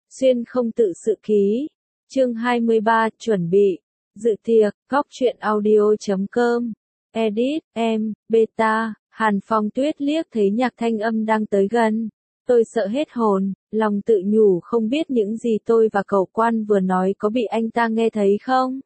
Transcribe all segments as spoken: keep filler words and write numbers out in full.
Xuyên không tự sự ký. Chương hai mươi ba, chuẩn bị. Dự tiệc, góc truyện audio chấm com. Edit, em, beta, Hàn Phong Tuyết liếc thấy Nhạc Thanh Âm đang tới gần. Tôi sợ hết hồn, lòng tự nhủ không biết những gì tôi và cậu quan vừa nói có bị anh ta nghe thấy không.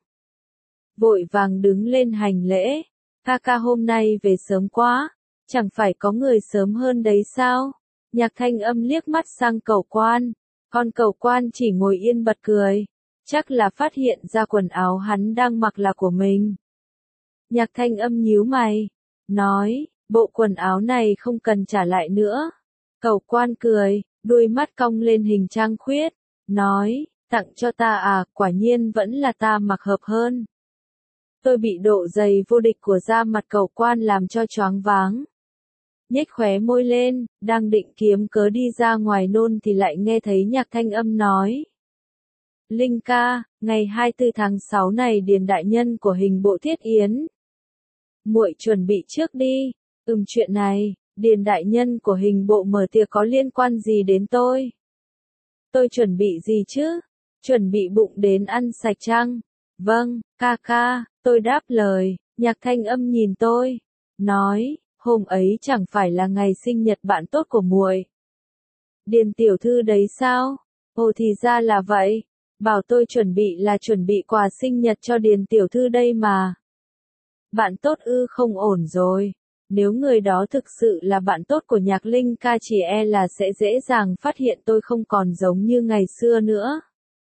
Vội vàng đứng lên hành lễ. Ca ca hôm nay về sớm quá, chẳng phải có người sớm hơn đấy sao? Nhạc Thanh Âm liếc mắt sang cậu quan. Còn cậu quan chỉ ngồi yên bật cười. Chắc là phát hiện ra quần áo hắn đang mặc là của mình. Nhạc Thanh Âm nhíu mày. Nói, bộ quần áo này không cần trả lại nữa. Cậu quan cười, đuôi mắt cong lên hình trăng khuyết. Nói, tặng cho ta à, quả nhiên vẫn là ta mặc hợp hơn. Tôi bị độ dày vô địch của da mặt cậu quan làm cho choáng váng. Nhếch khóe môi lên, đang định kiếm cớ đi ra ngoài nôn thì lại nghe thấy Nhạc Thanh Âm nói. Linh ca, ngày hai mươi tư tháng sáu này Điền đại nhân của hình bộ thiết yến. Muội chuẩn bị trước đi. Ừm, chuyện này, Điền đại nhân của hình bộ mở tiệc có liên quan gì đến tôi? Tôi chuẩn bị gì chứ? Chuẩn bị bụng đến ăn sạch chăng? Vâng, ca ca, tôi đáp lời. Nhạc Thanh Âm nhìn tôi, nói, hôm ấy chẳng phải là ngày sinh nhật bạn tốt của muội. Điền tiểu thư đấy sao? Ồ, thì ra là vậy. Bảo tôi chuẩn bị là chuẩn bị quà sinh nhật cho Điền tiểu thư đây mà. Bạn tốt ư? Không ổn rồi. Nếu người đó thực sự là bạn tốt của Nhạc Linh ca chỉ e là sẽ dễ dàng phát hiện tôi không còn giống như ngày xưa nữa.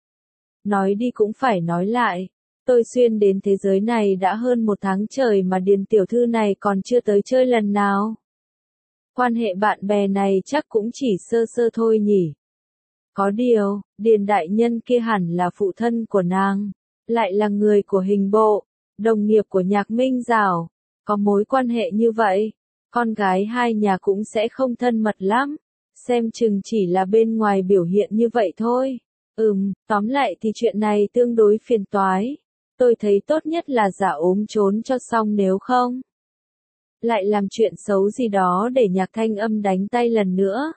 Nói đi cũng phải nói lại. Tôi xuyên đến thế giới này đã hơn một tháng trời mà Điền tiểu thư này còn chưa tới chơi lần nào. Quan hệ bạn bè này chắc cũng chỉ sơ sơ thôi nhỉ. Có điều, Điền đại nhân kia hẳn là phụ thân của nàng, lại là người của hình bộ, đồng nghiệp của Nhạc Minh Giảo. Có mối quan hệ như vậy, con gái hai nhà cũng sẽ không thân mật lắm. Xem chừng chỉ là bên ngoài biểu hiện như vậy thôi. Ừm, tóm lại thì chuyện này tương đối phiền toái. Tôi thấy tốt nhất là giả ốm trốn cho xong, nếu không lại làm chuyện xấu gì đó để Nhạc Thanh Âm đánh tay lần nữa.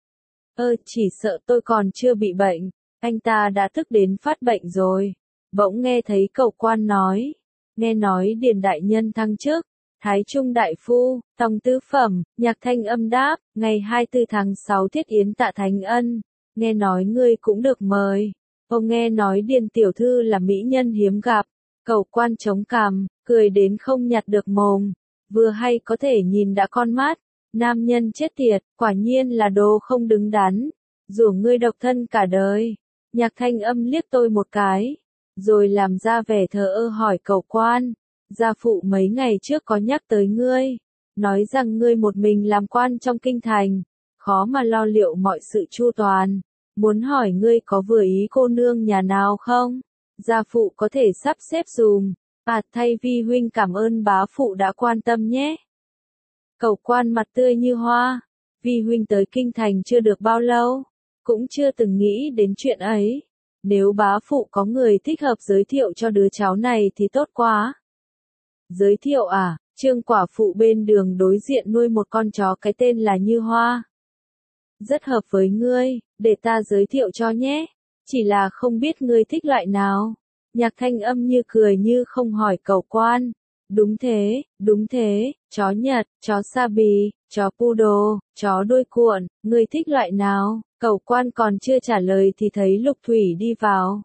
Ơ, chỉ sợ tôi còn chưa bị bệnh, anh ta đã thức đến phát bệnh rồi. Bỗng nghe thấy cậu quan nói, nghe nói Điền đại nhân thăng chức, Thái Trung đại phu, tòng tứ phẩm. Nhạc Thanh Âm đáp, ngày hai mươi tư tháng sáu thiết yến tạ Thánh Ân, nghe nói ngươi cũng được mời. Ông nghe nói Điền tiểu thư là mỹ nhân hiếm gặp. Cậu quan chống cằm, cười đến không nhặt được mồm. Vừa hay có thể nhìn đã con mắt. Nam nhân chết tiệt, quả nhiên là đồ không đứng đắn. Rủ ngươi độc thân cả đời. Nhạc Thanh Âm liếc tôi một cái, rồi làm ra vẻ thờ ơ hỏi cậu quan. Gia phụ mấy ngày trước có nhắc tới ngươi, nói rằng ngươi một mình làm quan trong kinh thành, khó mà lo liệu mọi sự chu toàn. Muốn hỏi ngươi có vừa ý cô nương nhà nào không? Gia phụ có thể sắp xếp dùm. À, thay vi huynh cảm ơn bá phụ đã quan tâm nhé. Cậu quan mặt tươi như hoa. Vi huynh tới kinh thành chưa được bao lâu, cũng chưa từng nghĩ đến chuyện ấy. Nếu bá phụ có người thích hợp giới thiệu cho đứa cháu này thì tốt quá. Giới thiệu à? Trương quả phụ bên đường đối diện nuôi một con chó cái tên là Như Hoa. Rất hợp với ngươi, để ta giới thiệu cho nhé. Chỉ là không biết ngươi thích loại nào. Nhạc Thanh Âm như cười như không hỏi cậu quan. Đúng thế, đúng thế, chó Nhật, chó Sa Bì, chó Poodle, chó đuôi cuộn, ngươi thích loại nào? Cậu quan còn chưa trả lời thì thấy Lục Thủy đi vào.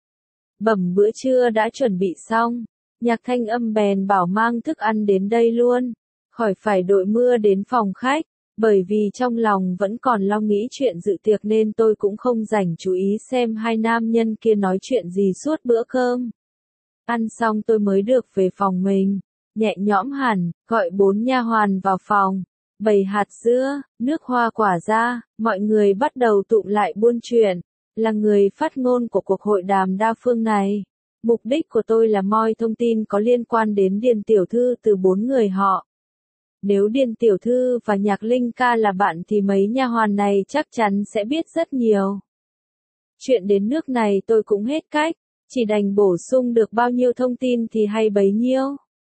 Bẩm bữa trưa đã chuẩn bị xong. Nhạc Thanh Âm bèn bảo mang thức ăn đến đây luôn, khỏi phải đội mưa đến phòng khách. Bởi vì trong lòng vẫn còn lo nghĩ chuyện dự tiệc nên tôi cũng không dành chú ý xem hai nam nhân kia nói chuyện gì suốt bữa cơm. Ăn xong tôi mới được về phòng mình, nhẹ nhõm hẳn, gọi bốn nha hoàn vào phòng, bày hạt dưa, nước hoa quả ra, mọi người bắt đầu tụm lại buôn chuyện. Là người phát ngôn của cuộc hội đàm đa phương này, mục đích của tôi là moi thông tin có liên quan đến Điền tiểu thư từ bốn người họ. Nếu Điền tiểu thư và Nhạc Linh ca là bạn thì mấy nha hoàn này chắc chắn sẽ biết rất nhiều. Chuyện đến nước này tôi cũng hết cách, chỉ đành bổ sung được bao nhiêu thông tin thì hay bấy nhiêu.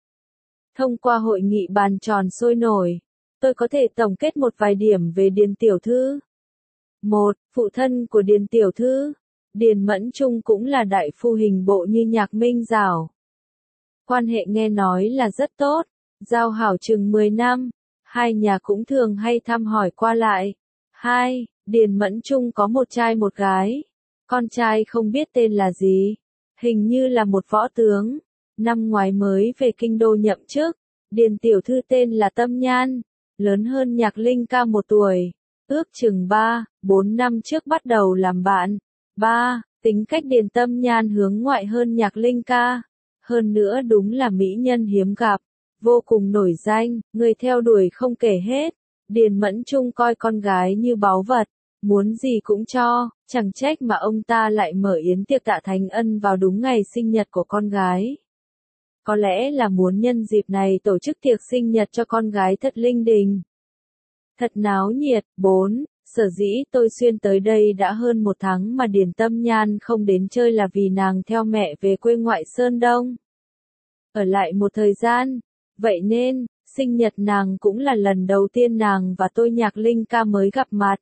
Thông qua hội nghị bàn tròn sôi nổi, tôi có thể tổng kết một vài điểm về Điền tiểu thư. một. Phụ thân của Điền tiểu thư, Điền Mẫn Trung cũng là đại phu hình bộ như Nhạc Minh Giảo. Quan hệ nghe nói là rất tốt, giao hảo chừng mười năm, hai nhà cũng thường hay thăm hỏi qua lại. Hai, Điền Mẫn Trung có một trai một gái, con trai không biết tên là gì, hình như là một võ tướng, năm ngoái mới về kinh đô nhậm chức. Điền tiểu thư tên là Tâm Nhan, lớn hơn Nhạc Linh ca một tuổi, ước chừng ba, bốn năm trước bắt đầu làm bạn. Ba, tính cách Điền Tâm Nhan hướng ngoại hơn Nhạc Linh ca, hơn nữa đúng là mỹ nhân hiếm gặp, vô cùng nổi danh, người theo đuổi không kể hết. Điền Mẫn Trung coi con gái như báu vật, muốn gì cũng cho, chẳng trách mà ông ta lại mở yến tiệc tạ thánh ân vào đúng ngày sinh nhật của con gái. Có lẽ là muốn nhân dịp này tổ chức tiệc sinh nhật cho con gái thật linh đình. Thật náo nhiệt. Bốn. Sở dĩ tôi xuyên tới đây đã hơn một tháng mà Điền Tâm Nhan không đến chơi là vì nàng theo mẹ về quê ngoại Sơn Đông. Ở lại một thời gian. Vậy nên, sinh nhật nàng cũng là lần đầu tiên nàng và tôi Nhạc Linh ca mới gặp mặt.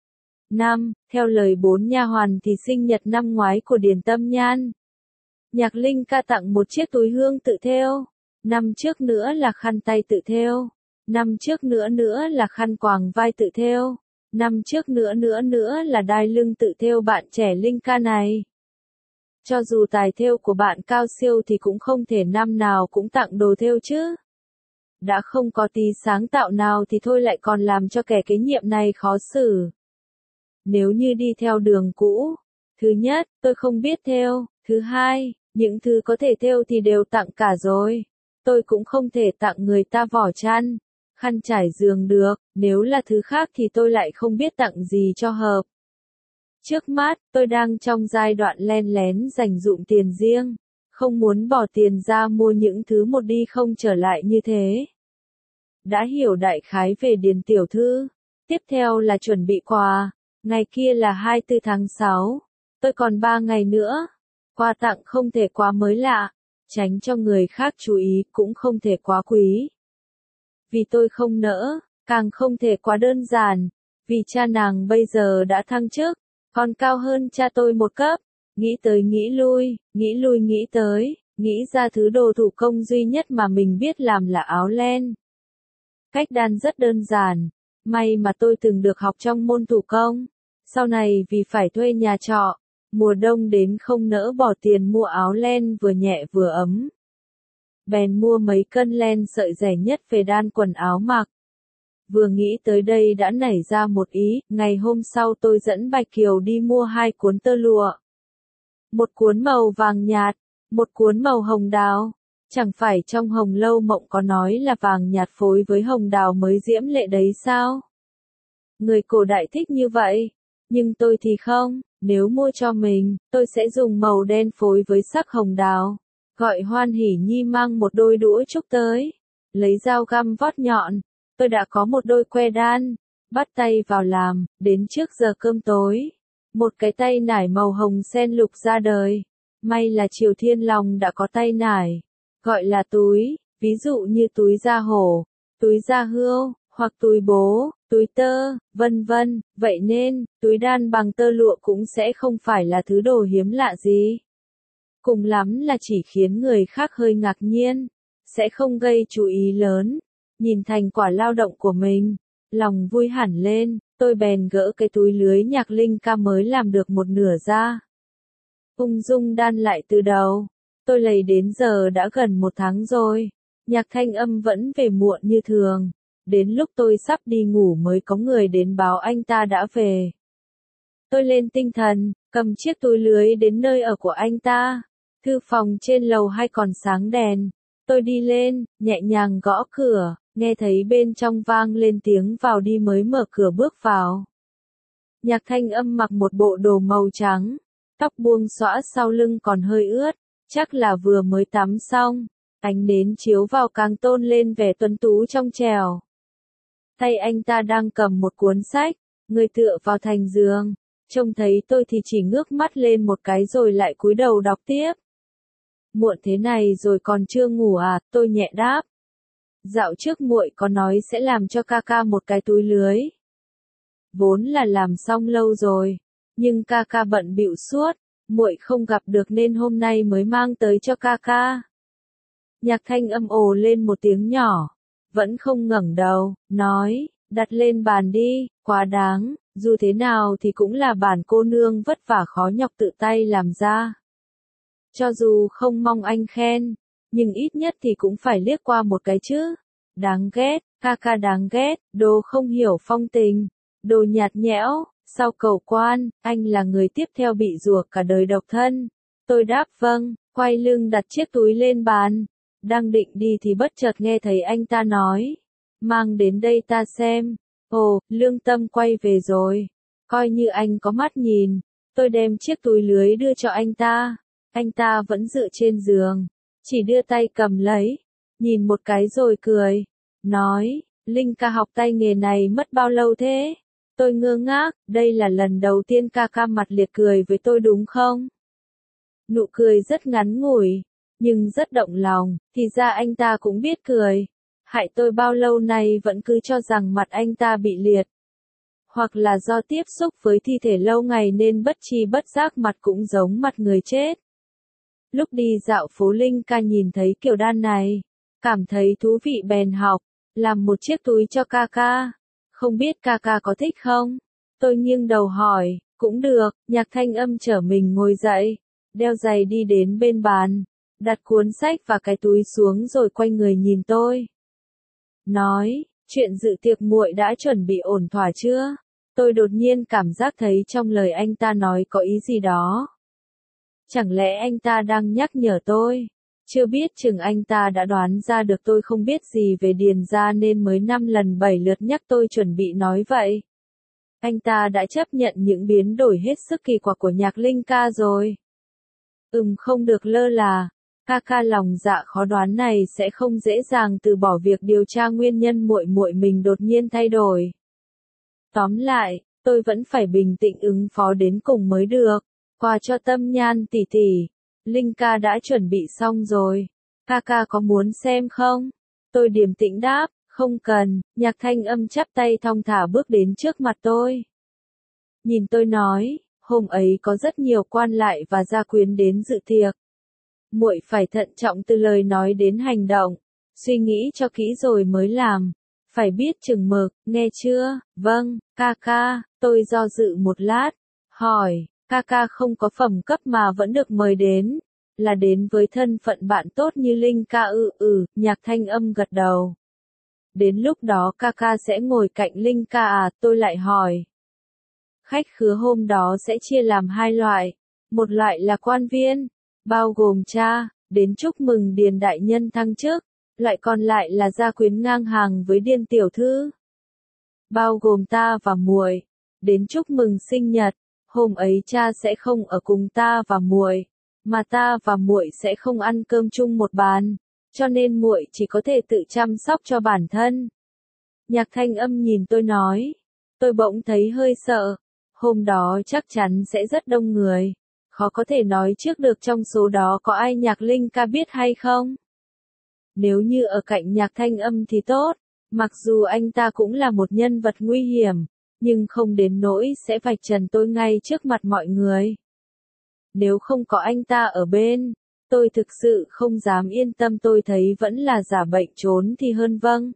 Năm. Theo lời bốn nha hoàn thì sinh nhật năm ngoái của Điền Tâm Nhan, Nhạc Linh ca tặng một chiếc túi hương tự thêu. Năm trước nữa là khăn tay tự thêu. Năm trước nữa nữa là khăn quàng vai tự thêu. Năm trước nữa nữa nữa là đai lưng tự thêu bạn trẻ Linh ca này. Cho dù tài thêu của bạn cao siêu thì cũng không thể năm nào cũng tặng đồ thêu chứ. Đã không có tí sáng tạo nào thì thôi lại còn làm cho kẻ kế nhiệm này khó xử. Nếu như đi theo đường cũ, thứ nhất, tôi không biết thêu, thứ hai, những thứ có thể thêu thì đều tặng cả rồi. Tôi cũng không thể tặng người ta vỏ chăn, khăn trải giường được, nếu là thứ khác thì tôi lại không biết tặng gì cho hợp. Trước mắt, tôi đang trong giai đoạn len lén dành dụm tiền riêng, không muốn bỏ tiền ra mua những thứ một đi không trở lại như thế. Đã hiểu đại khái về Điền tiểu thư. Tiếp theo là chuẩn bị quà, ngày kia là hai mươi tư tháng sáu, tôi còn ba ngày nữa. Quà tặng không thể quá mới lạ, tránh cho người khác chú ý, cũng không thể quá quý. Vì tôi không nỡ, càng không thể quá đơn giản, vì cha nàng bây giờ đã thăng chức, còn cao hơn cha tôi một cấp. Nghĩ tới nghĩ lui, nghĩ lui nghĩ tới, nghĩ ra thứ đồ thủ công duy nhất mà mình biết làm là áo len. Cách đan rất đơn giản, may mà tôi từng được học trong môn thủ công. Sau này vì phải thuê nhà trọ, mùa đông đến không nỡ bỏ tiền mua áo len vừa nhẹ vừa ấm. Bèn mua mấy cân len sợi rẻ nhất về đan quần áo mặc. Vừa nghĩ tới đây đã nảy ra một ý, ngày hôm sau tôi dẫn Bạch Kiều đi mua hai cuốn tơ lụa. Một cuốn màu vàng nhạt, một cuốn màu hồng đào. Chẳng phải trong Hồng Lâu Mộng có nói là vàng nhạt phối với hồng đào mới diễm lệ đấy sao? Người cổ đại thích như vậy, nhưng tôi thì không, nếu mua cho mình, tôi sẽ dùng màu đen phối với sắc hồng đào. Gọi Hoan Hỷ Nhi mang một đôi đũa trúc tới, lấy dao găm vót nhọn, tôi đã có một đôi que đan, bắt tay vào làm, đến trước giờ cơm tối. Một cái tay nải màu hồng sen lục ra đời, may là Triều Thiên Long đã có tay nải, gọi là túi, ví dụ như túi da hổ, túi da hươu, hoặc túi bố, túi tơ, vân vân, vậy nên, túi đan bằng tơ lụa cũng sẽ không phải là thứ đồ hiếm lạ gì. Cùng lắm là chỉ khiến người khác hơi ngạc nhiên, sẽ không gây chú ý lớn. Nhìn thành quả lao động của mình, lòng vui hẳn lên, tôi bèn gỡ cái túi lưới Nhạc Linh ca mới làm được một nửa ra. Ung dung đan lại từ đầu, tôi lầy đến giờ đã gần một tháng rồi, Nhạc Thanh Âm vẫn về muộn như thường. Đến lúc tôi sắp đi ngủ mới có người đến báo anh ta đã về. Tôi lên tinh thần, cầm chiếc túi lưới đến nơi ở của anh ta. Thư phòng trên lầu hai còn sáng đèn. Tôi đi lên, nhẹ nhàng gõ cửa, nghe thấy bên trong vang lên tiếng vào đi mới mở cửa bước vào. Nhạc Thanh Âm mặc một bộ đồ màu trắng, tóc buông xõa sau lưng còn hơi ướt, chắc là vừa mới tắm xong. Ánh nến chiếu vào càng tôn lên vẻ tuấn tú trong trẻo. Tay anh ta đang cầm một cuốn sách, người tựa vào thành giường, trông thấy tôi thì chỉ ngước mắt lên một cái rồi lại cúi đầu đọc tiếp. Muộn thế này rồi còn chưa ngủ à, tôi nhẹ đáp. Dạo trước muội có nói sẽ làm cho ca ca một cái túi lưới. Vốn là làm xong lâu rồi, nhưng ca ca bận bịu suốt, muội không gặp được nên hôm nay mới mang tới cho ca ca. Nhạc Thanh Âm ồ lên một tiếng nhỏ, vẫn không ngẩng đầu, nói, đặt lên bàn đi, quá đáng, dù thế nào thì cũng là bản cô nương vất vả khó nhọc tự tay làm ra. Cho dù không mong anh khen, nhưng ít nhất thì cũng phải liếc qua một cái chứ. Đáng ghét, ca ca đáng ghét, đồ không hiểu phong tình, đồ nhạt nhẽo, sau cầu quan, anh là người tiếp theo bị rủa cả đời độc thân. Tôi đáp vâng, quay lưng đặt chiếc túi lên bàn, đang định đi thì bất chợt nghe thấy anh ta nói, mang đến đây ta xem. Ồ, Lương Tâm quay về rồi, coi như anh có mắt nhìn. Tôi đem chiếc túi lưới đưa cho anh ta, anh ta vẫn dựa trên giường, chỉ đưa tay cầm lấy, nhìn một cái rồi cười, nói, Linh ca học tay nghề này mất bao lâu thế? Tôi ngơ ngác, đây là lần đầu tiên ca ca mặt liệt cười với tôi đúng không? Nụ cười rất ngắn ngủi, nhưng rất động lòng, thì ra anh ta cũng biết cười. Hại tôi bao lâu nay vẫn cứ cho rằng mặt anh ta bị liệt. Hoặc là do tiếp xúc với thi thể lâu ngày nên bất tri bất giác mặt cũng giống mặt người chết. Lúc đi dạo phố Linh ca nhìn thấy kiểu đan này, cảm thấy thú vị bèn học, làm một chiếc túi cho ca ca. Không biết ca ca có thích không? Tôi nghiêng đầu hỏi, cũng được. Nhạc Thanh Âm trở mình ngồi dậy, đeo giày đi đến bên bàn, đặt cuốn sách và cái túi xuống rồi quay người nhìn tôi. Nói, chuyện dự tiệc muội đã chuẩn bị ổn thỏa chưa? Tôi đột nhiên cảm giác thấy trong lời anh ta nói có ý gì đó. Chẳng lẽ anh ta đang nhắc nhở tôi? Chưa biết chừng anh ta đã đoán ra được tôi không biết gì về Điền gia nên mới năm lần bảy lượt nhắc tôi chuẩn bị nói vậy. Anh ta đã chấp nhận những biến đổi hết sức kỳ quặc của Nhạc Linh ca rồi. Ừm, không được lơ là, ca ca lòng dạ khó đoán này sẽ không dễ dàng từ bỏ việc điều tra nguyên nhân muội muội mình đột nhiên thay đổi. Tóm lại, tôi vẫn phải bình tĩnh ứng phó đến cùng mới được. Quà cho Tâm Nhan tỷ tỷ, Linh ca đã chuẩn bị xong rồi. Ca ca có muốn xem không? Tôi điềm tĩnh đáp, không cần. Nhạc Thanh Âm chắp tay thong thả bước đến trước mặt tôi. Nhìn tôi nói, hôm ấy có rất nhiều quan lại và gia quyến đến dự tiệc. Muội phải thận trọng từ lời nói đến hành động, suy nghĩ cho kỹ rồi mới làm. Phải biết chừng mực, nghe chưa? Vâng, ca ca. Tôi do dự một lát, hỏi, ca ca không có phẩm cấp mà vẫn được mời đến, là đến với thân phận bạn tốt như Linh ca ư? Ừ, Nhạc Thanh Âm gật đầu. Đến lúc đó ca ca sẽ ngồi cạnh Linh ca à? Tôi lại hỏi. Khách khứa hôm đó sẽ chia làm hai loại, một loại là quan viên, bao gồm cha, đến chúc mừng Điền đại nhân thăng chức, loại còn lại là gia quyến ngang hàng với Điền tiểu thư, bao gồm ta và muội, đến chúc mừng sinh nhật. Hôm ấy cha sẽ không ở cùng ta và muội, mà ta và muội sẽ không ăn cơm chung một bàn, cho nên muội chỉ có thể tự chăm sóc cho bản thân. Nhạc Thanh Âm nhìn tôi nói, tôi bỗng thấy hơi sợ, hôm đó chắc chắn sẽ rất đông người, khó có thể nói trước được trong số đó có ai Nhạc Linh ca biết hay không. Nếu như ở cạnh Nhạc Thanh Âm thì tốt, mặc dù anh ta cũng là một nhân vật nguy hiểm, nhưng không đến nỗi sẽ vạch trần tôi ngay trước mặt mọi người. Nếu không có anh ta ở bên, tôi thực sự không dám yên tâm, tôi thấy vẫn là giả bệnh trốn thì hơn. Vâng.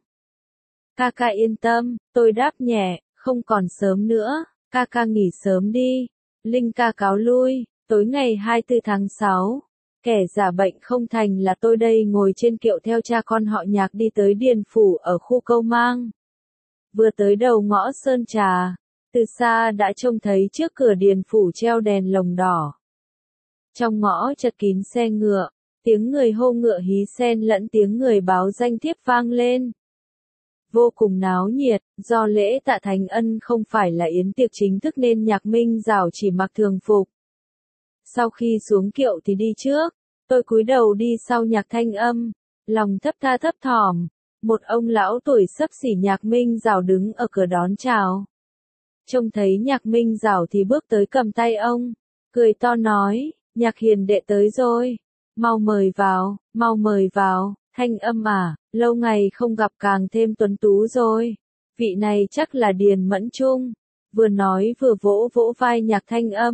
Ca ca yên tâm, tôi đáp nhẹ, không còn sớm nữa, ca ca nghỉ sớm đi. Linh ca cáo lui, tối ngày hai mươi tư tháng sáu, kẻ giả bệnh không thành là tôi đây ngồi trên kiệu theo cha con họ Nhạc đi tới Điền phủ ở khu Câu Mang. Vừa tới đầu ngõ Sơn Trà, từ xa đã trông thấy trước cửa Điền phủ treo đèn lồng đỏ. Trong ngõ chật kín xe ngựa, tiếng người hô ngựa hí xen lẫn tiếng người báo danh thiếp vang lên. Vô cùng náo nhiệt, do lễ tạ Thánh Ân không phải là yến tiệc chính thức nên Nhạc Minh Giảo chỉ mặc thường phục. Sau khi xuống kiệu thì đi trước, tôi cúi đầu đi sau Nhạc Thanh Âm, lòng thấp tha thấp thỏm. Một ông lão tuổi xấp xỉ Nhạc Minh Giảo đứng ở cửa đón chào. Trông thấy Nhạc Minh Giảo thì bước tới cầm tay ông, cười to nói, Nhạc hiền đệ tới rồi, mau mời vào, mau mời vào. Thanh Âm à, lâu ngày không gặp càng thêm tuấn tú rồi, vị này chắc là Điền Mẫn Trung. Vừa nói vừa vỗ vỗ vai Nhạc Thanh Âm,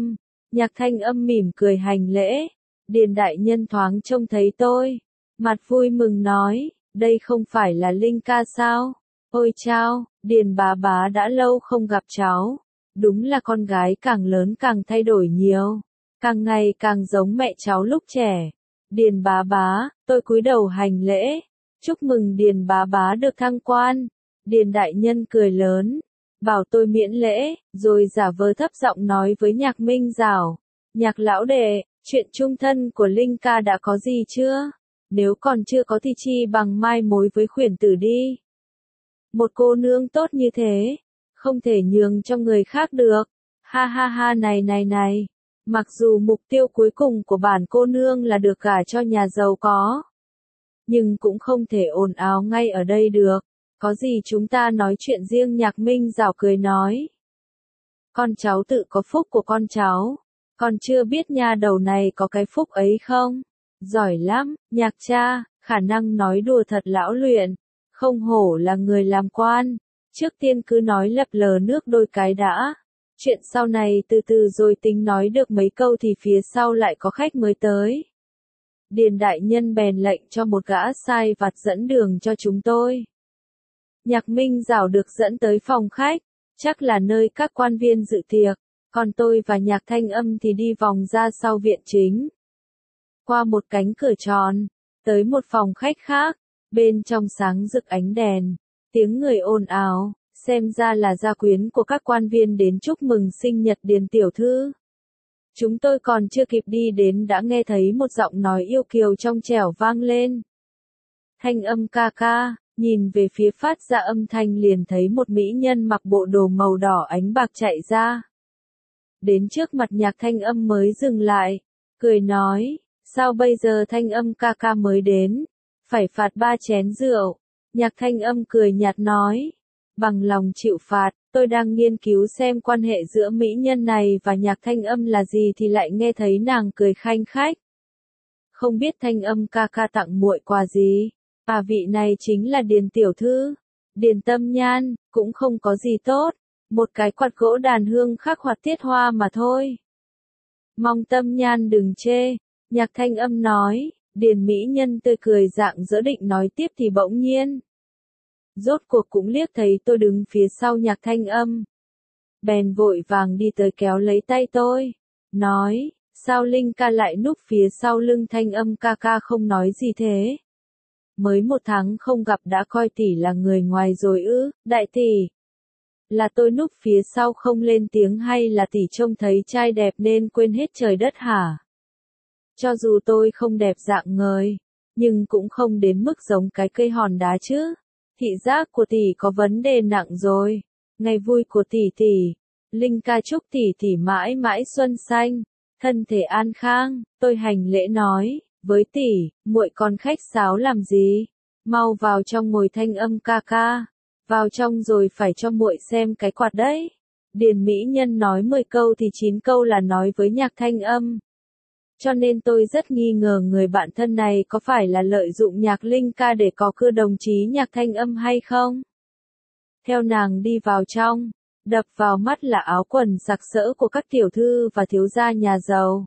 Nhạc Thanh Âm mỉm cười hành lễ. Điền đại nhân thoáng trông thấy tôi, mặt vui mừng nói, đây không phải là Linh ca sao? Ôi chao, Điền bá bá đã lâu không gặp cháu. Đúng là con gái càng lớn càng thay đổi nhiều, càng ngày càng giống mẹ cháu lúc trẻ. Điền bá bá, tôi cúi đầu hành lễ. Chúc mừng Điền bá bá được thăng quan. Điền đại nhân cười lớn, bảo tôi miễn lễ, rồi giả vờ thấp giọng nói với Nhạc Minh Giảo. Nhạc lão đệ, chuyện chung thân của Linh ca đã có gì chưa? Nếu còn chưa có thì chi bằng mai mối với khuyển tử đi. Một cô nương tốt như thế, không thể nhường cho người khác được. Ha ha ha này này này. Mặc dù mục tiêu cuối cùng của bản cô nương là được gả cho nhà giàu có, nhưng cũng không thể ồn ào ngay ở đây được. Có gì chúng ta nói chuyện riêng. Nhạc Minh Giảo cười nói. Con cháu tự có phúc của con cháu. Con chưa biết nha đầu này có cái phúc ấy không? Giỏi lắm, Nhạc cha, khả năng nói đùa thật lão luyện. Không hổ là người làm quan. Trước tiên cứ nói lập lờ nước đôi cái đã. Chuyện sau này từ từ rồi tính. Nói được mấy câu thì phía sau lại có khách mới tới. Điền đại nhân bèn lệnh cho một gã sai vặt dẫn đường cho chúng tôi. Nhạc Minh Giảo được dẫn tới phòng khách, chắc là nơi các quan viên dự tiệc, còn tôi và Nhạc Thanh Âm thì đi vòng ra sau viện chính. Qua một cánh cửa tròn, tới một phòng khách khác, bên trong sáng rực ánh đèn, tiếng người ồn ào, xem ra là gia quyến của các quan viên đến chúc mừng sinh nhật Điền tiểu thư. Chúng tôi còn chưa kịp đi đến đã nghe thấy một giọng nói yêu kiều trong trẻo vang lên. Thanh Âm ca ca. Nhìn về phía phát ra âm thanh liền thấy một mỹ nhân mặc bộ đồ màu đỏ ánh bạc chạy ra. Đến trước mặt Nhạc Thanh Âm mới dừng lại, cười nói, sao bây giờ Thanh Âm ca ca mới đến, phải phạt ba chén rượu. Nhạc Thanh Âm cười nhạt nói, bằng lòng chịu phạt, tôi đang nghiên cứu xem quan hệ giữa mỹ nhân này và Nhạc Thanh Âm là gì thì lại nghe thấy nàng cười khanh khách. Không biết Thanh Âm ca ca tặng muội quà gì? À vị này chính là Điền tiểu thư. Điền Tâm Nhan, cũng không có gì tốt. Một cái quạt gỗ đàn hương khắc hoạt tiết hoa mà thôi. Mong Tâm Nhan đừng chê. Nhạc Thanh Âm nói. Điền mỹ nhân tươi cười rạng rỡ định nói tiếp thì bỗng nhiên. Rốt cuộc cũng liếc thấy tôi đứng phía sau Nhạc Thanh Âm. Bèn vội vàng đi tới kéo lấy tay tôi. Nói, sao Linh ca lại núp phía sau lưng Thanh Âm ca ca không nói gì thế? Mới một tháng không gặp đã coi tỷ là người ngoài rồi ư? Đại tỷ, là tôi núp phía sau không lên tiếng hay là tỷ trông thấy trai đẹp nên quên hết trời đất hả? Cho dù tôi không đẹp dạng ngời, nhưng cũng không đến mức giống cái cây hòn đá chứ. Thị giác của tỷ có vấn đề nặng rồi. Ngày vui của tỷ tỷ, Linh ca chúc tỷ tỷ mãi mãi xuân xanh, thân thể an khang. Tôi hành lễ nói. Với tỷ, muội còn khách sáo làm gì? Mau vào trong ngồi. Thanh Âm ca ca. Vào trong rồi phải cho muội xem cái quạt đấy. Điền mỹ nhân nói mười câu thì chín câu là nói với Nhạc Thanh Âm. Cho nên tôi rất nghi ngờ người bạn thân này có phải là lợi dụng Nhạc Linh ca để có cưa đồng chí Nhạc Thanh Âm hay không? Theo nàng đi vào trong, đập vào mắt là áo quần sặc sỡ của các tiểu thư và thiếu gia nhà giàu.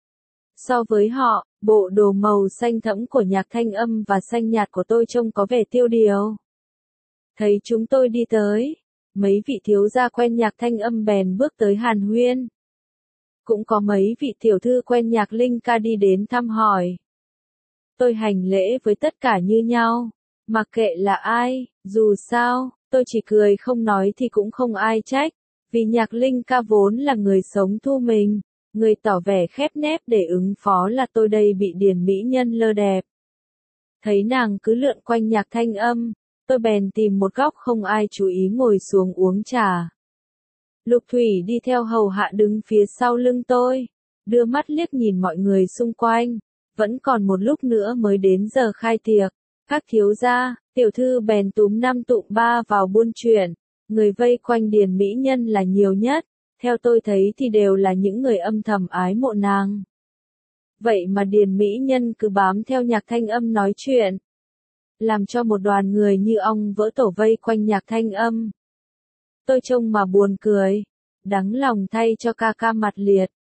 So với họ, bộ đồ màu xanh thẫm của Nhạc Thanh Âm và xanh nhạt của tôi trông có vẻ tiêu điều. Thấy chúng tôi đi tới, mấy vị thiếu gia quen Nhạc Thanh Âm bèn bước tới hàn huyên. Cũng có mấy vị tiểu thư quen Nhạc Linh ca đi đến thăm hỏi. Tôi hành lễ với tất cả như nhau, mặc kệ là ai, dù sao, tôi chỉ cười không nói thì cũng không ai trách, vì Nhạc Linh ca vốn là người sống thu mình. Người tỏ vẻ khép nép để ứng phó là tôi đây bị Điền mỹ nhân lơ đẹp. Thấy nàng cứ lượn quanh Nhạc Thanh Âm, tôi bèn tìm một góc không ai chú ý ngồi xuống uống trà. Lục Thủy đi theo hầu hạ đứng phía sau lưng tôi, đưa mắt liếc nhìn mọi người xung quanh, vẫn còn một lúc nữa mới đến giờ khai tiệc. Các thiếu gia, tiểu thư bèn túm năm tụm ba vào buôn chuyện, người vây quanh Điền mỹ nhân là nhiều nhất. Theo tôi thấy thì đều là những người âm thầm ái mộ nàng. Vậy mà Điền mỹ nhân cứ bám theo Nhạc Thanh Âm nói chuyện, làm cho một đoàn người như ong vỡ tổ vây quanh Nhạc Thanh Âm. Tôi trông mà buồn cười, đắng lòng thay cho ca ca mặt liệt.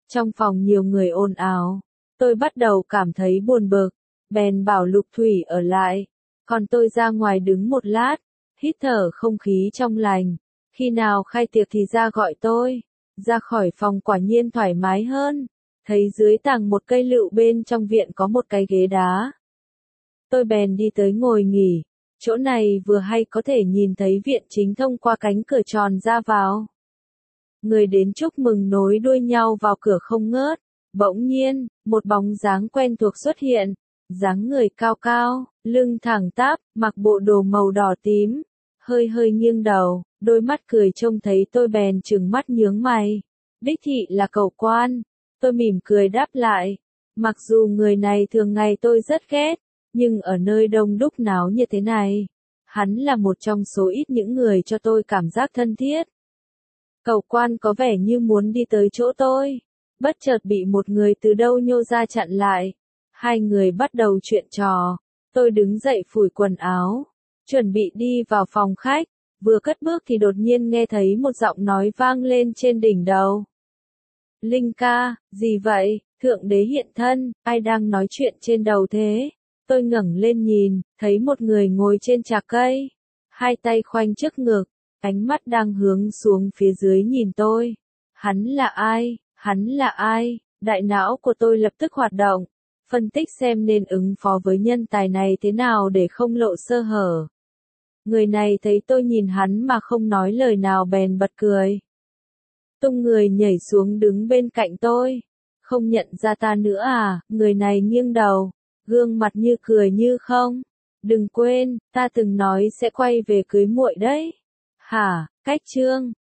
Trong phòng nhiều người ồn ào, tôi bắt đầu cảm thấy buồn bực, bèn bảo Lục Thủy ở lại, còn tôi ra ngoài đứng một lát, hít thở không khí trong lành, khi nào khai tiệc thì ra gọi tôi. Ra khỏi phòng quả nhiên thoải mái hơn, thấy dưới tàng một cây lựu bên trong viện có một cái ghế đá. Tôi bèn đi tới ngồi nghỉ, chỗ này vừa hay có thể nhìn thấy viện chính thông qua cánh cửa tròn ra vào. Người đến chúc mừng nối đuôi nhau vào cửa không ngớt, bỗng nhiên, một bóng dáng quen thuộc xuất hiện, dáng người cao cao, lưng thẳng tắp, mặc bộ đồ màu đỏ tím, hơi hơi nghiêng đầu, đôi mắt cười trông thấy tôi bèn trừng mắt nhướng mày. Đích thị là Cẩu Quan, tôi mỉm cười đáp lại, mặc dù người này thường ngày tôi rất ghét, nhưng ở nơi đông đúc náo như thế này, hắn là một trong số ít những người cho tôi cảm giác thân thiết. Cẩu Quan có vẻ như muốn đi tới chỗ tôi, bất chợt bị một người từ đâu nhô ra chặn lại. Hai người bắt đầu chuyện trò, tôi đứng dậy phủi quần áo, chuẩn bị đi vào phòng khách, vừa cất bước thì đột nhiên nghe thấy một giọng nói vang lên trên đỉnh đầu. Linh ca, gì vậy, thượng đế hiện thân, ai đang nói chuyện trên đầu thế? Tôi ngẩng lên nhìn, thấy một người ngồi trên trạc cây, hai tay khoanh trước ngực, ánh mắt đang hướng xuống phía dưới nhìn tôi. Hắn là ai, hắn là ai, đại não của tôi lập tức hoạt động, phân tích xem nên ứng phó với nhân tài này thế nào để không lộ sơ hở. Người này thấy tôi nhìn hắn mà không nói lời nào bèn bật cười. Tung người nhảy xuống đứng bên cạnh tôi. Không nhận ra ta nữa à, người này nghiêng đầu, gương mặt như cười như không. Đừng quên, ta từng nói sẽ quay về cưới muội đấy. Hả, Cách Trương,